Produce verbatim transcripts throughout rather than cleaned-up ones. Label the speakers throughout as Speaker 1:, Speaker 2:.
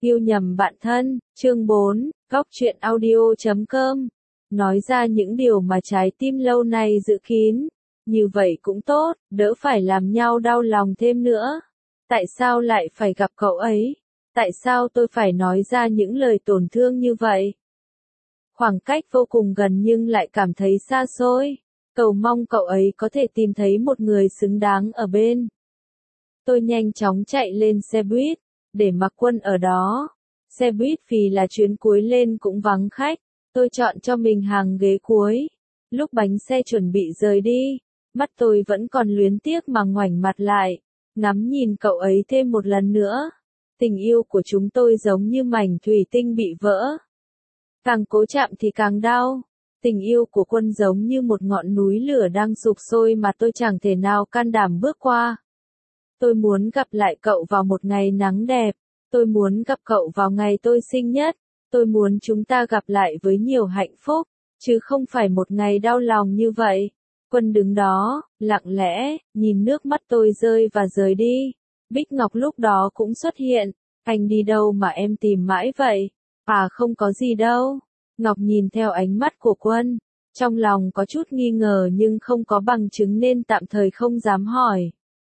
Speaker 1: Yêu nhầm bạn thân, chương bốn, góc truyện audio chấm com. Nói ra những điều mà trái tim lâu nay giữ kín. Như vậy cũng tốt, đỡ phải làm nhau đau lòng thêm nữa. Tại sao lại phải gặp cậu ấy? Tại sao tôi phải nói ra những lời tổn thương như vậy? Khoảng cách vô cùng gần nhưng lại cảm thấy xa xôi. Cầu mong cậu ấy có thể tìm thấy một người xứng đáng ở bên. Tôi nhanh chóng chạy lên xe buýt, để mặc Quân ở đó. Xe buýt vì là chuyến cuối lên cũng vắng khách, tôi chọn cho mình hàng ghế cuối. Lúc bánh xe chuẩn bị rời đi, mắt tôi vẫn còn luyến tiếc mà ngoảnh mặt lại, ngắm nhìn cậu ấy thêm một lần nữa. Tình yêu của chúng tôi giống như mảnh thủy tinh bị vỡ. Càng cố chạm thì càng đau. Tình yêu của Quân giống như một ngọn núi lửa đang sụp sôi mà tôi chẳng thể nào can đảm bước qua. Tôi muốn gặp lại cậu vào một ngày nắng đẹp. Tôi muốn gặp cậu vào ngày tôi sinh nhất. Tôi muốn chúng ta gặp lại với nhiều hạnh phúc, chứ không phải một ngày đau lòng như vậy. Quân đứng đó, lặng lẽ, nhìn nước mắt tôi rơi và rời đi. Bích Ngọc lúc đó cũng xuất hiện. Anh đi đâu mà em tìm mãi vậy? À không có gì đâu. Ngọc nhìn theo ánh mắt của Quân. Trong lòng có chút nghi ngờ nhưng không có bằng chứng nên tạm thời không dám hỏi.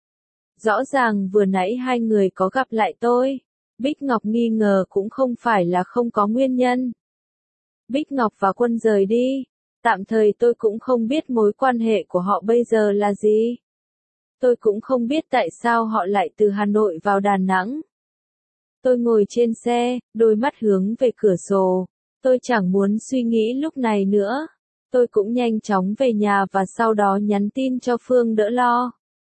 Speaker 1: Rõ ràng vừa nãy hai người có gặp lại tôi. Bích Ngọc nghi ngờ cũng không phải là không có nguyên nhân. Bích Ngọc và Quân rời đi. Tạm thời tôi cũng không biết mối quan hệ của họ bây giờ là gì. Tôi cũng không biết tại sao họ lại từ Hà Nội vào Đà Nẵng. Tôi ngồi trên xe, đôi mắt hướng về cửa sổ. Tôi chẳng muốn suy nghĩ lúc này nữa. Tôi cũng nhanh chóng về nhà và sau đó nhắn tin cho Phương đỡ lo.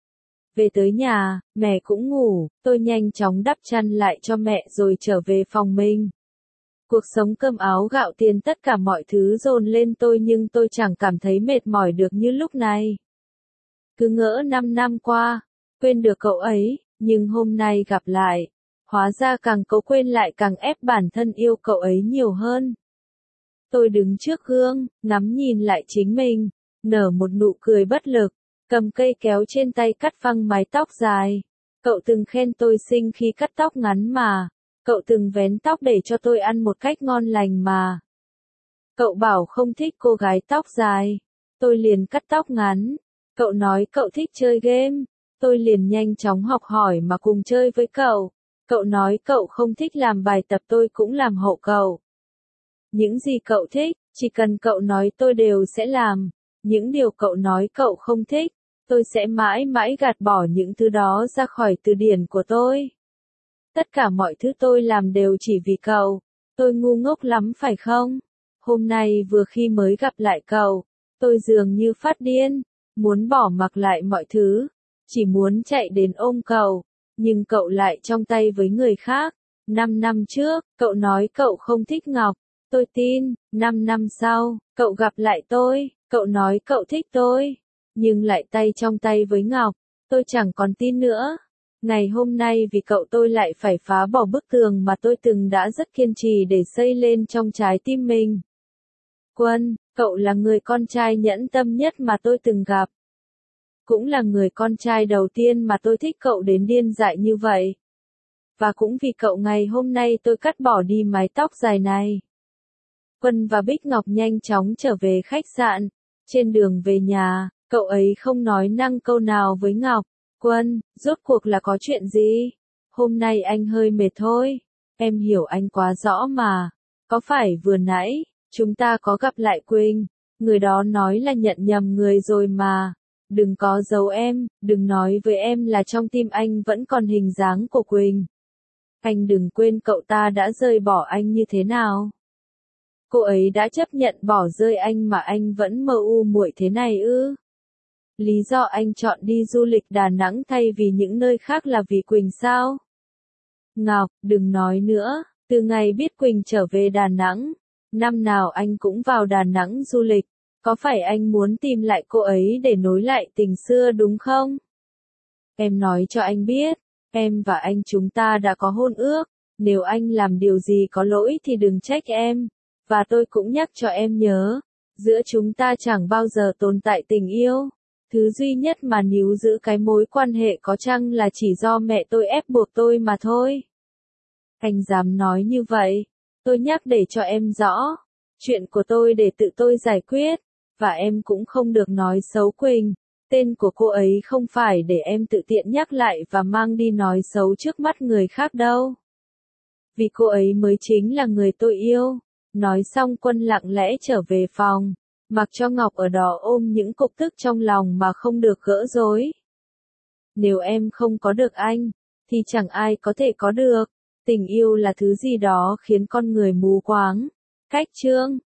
Speaker 1: Về tới nhà, mẹ cũng ngủ, tôi nhanh chóng đắp chăn lại cho mẹ rồi trở về phòng mình. Cuộc sống cơm áo gạo tiền tất cả mọi thứ dồn lên tôi nhưng tôi chẳng cảm thấy mệt mỏi được như lúc này. Cứ ngỡ năm năm qua, quên được cậu ấy, nhưng hôm nay gặp lại, hóa ra càng cố quên lại càng ép bản thân yêu cậu ấy nhiều hơn. Tôi đứng trước gương, ngắm nhìn lại chính mình, nở một nụ cười bất lực. Cầm cây kéo trên tay cắt phăng mái tóc dài. Cậu từng khen tôi xinh khi cắt tóc ngắn mà. Cậu từng vén tóc để cho tôi ăn một cách ngon lành mà. Cậu bảo không thích cô gái tóc dài. Tôi liền cắt tóc ngắn. Cậu nói cậu thích chơi game. Tôi liền nhanh chóng học hỏi mà cùng chơi với cậu. Cậu nói cậu không thích làm bài tập tôi cũng làm hộ cậu. Những gì cậu thích, chỉ cần cậu nói tôi đều sẽ làm. Những điều cậu nói cậu không thích, tôi sẽ mãi mãi gạt bỏ những thứ đó ra khỏi từ điển của tôi. Tất cả mọi thứ tôi làm đều chỉ vì cậu. Tôi ngu ngốc lắm phải không? Hôm nay vừa khi mới gặp lại cậu, tôi dường như phát điên, muốn bỏ mặc lại mọi thứ, chỉ muốn chạy đến ôm cậu, nhưng cậu lại trong tay với người khác. Năm năm trước, cậu nói cậu không thích Ngọc, tôi tin. Năm năm sau, cậu gặp lại tôi. Cậu nói cậu thích tôi, nhưng lại tay trong tay với Ngọc, tôi chẳng còn tin nữa. Ngày hôm nay vì cậu tôi lại phải phá bỏ bức tường mà tôi từng đã rất kiên trì để xây lên trong trái tim mình. Quân, cậu là người con trai nhẫn tâm nhất mà tôi từng gặp. Cũng là người con trai đầu tiên mà tôi thích cậu đến điên dại như vậy. Và cũng vì cậu ngày hôm nay tôi cắt bỏ đi mái tóc dài này. Quân và Bích Ngọc nhanh chóng trở về khách sạn. Trên đường về nhà, cậu ấy không nói năng câu nào với Ngọc. Quân, rốt cuộc là có chuyện gì? Hôm nay anh hơi mệt thôi. Em hiểu anh quá rõ mà. Có phải vừa nãy, chúng ta có gặp lại Quỳnh? Người đó nói là nhận nhầm người rồi mà. Đừng có giấu em, đừng nói với em là trong tim anh vẫn còn hình dáng của Quỳnh. Anh đừng quên cậu ta đã rời bỏ anh như thế nào. Cô ấy đã chấp nhận bỏ rơi anh mà anh vẫn mơ u muội thế này ư? Lý do anh chọn đi du lịch Đà Nẵng thay vì những nơi khác là vì Quỳnh sao? Ngọc, đừng nói nữa, từ ngày biết Quỳnh trở về Đà Nẵng, năm nào anh cũng vào Đà Nẵng du lịch, có phải anh muốn tìm lại cô ấy để nối lại tình xưa đúng không? Em nói cho anh biết, em và anh chúng ta đã có hôn ước, nếu anh làm điều gì có lỗi thì đừng trách em. Và tôi cũng nhắc cho em nhớ, giữa chúng ta chẳng bao giờ tồn tại tình yêu. Thứ duy nhất mà níu giữ cái mối quan hệ có chăng là chỉ do mẹ tôi ép buộc tôi mà thôi. Anh dám nói như vậy, tôi nhắc để cho em rõ. Chuyện của tôi để tự tôi giải quyết, và em cũng không được nói xấu Quỳnh. Tên của cô ấy không phải để em tự tiện nhắc lại và mang đi nói xấu trước mắt người khác đâu. Vì cô ấy mới chính là người tôi yêu. Nói xong Quân lặng lẽ trở về phòng, mặc cho Ngọc ở đó ôm những cục tức trong lòng mà không được gỡ rối. Nếu em không có được anh, thì chẳng ai có thể có được. Tình yêu là thứ gì đó khiến con người mù quáng. Cách chương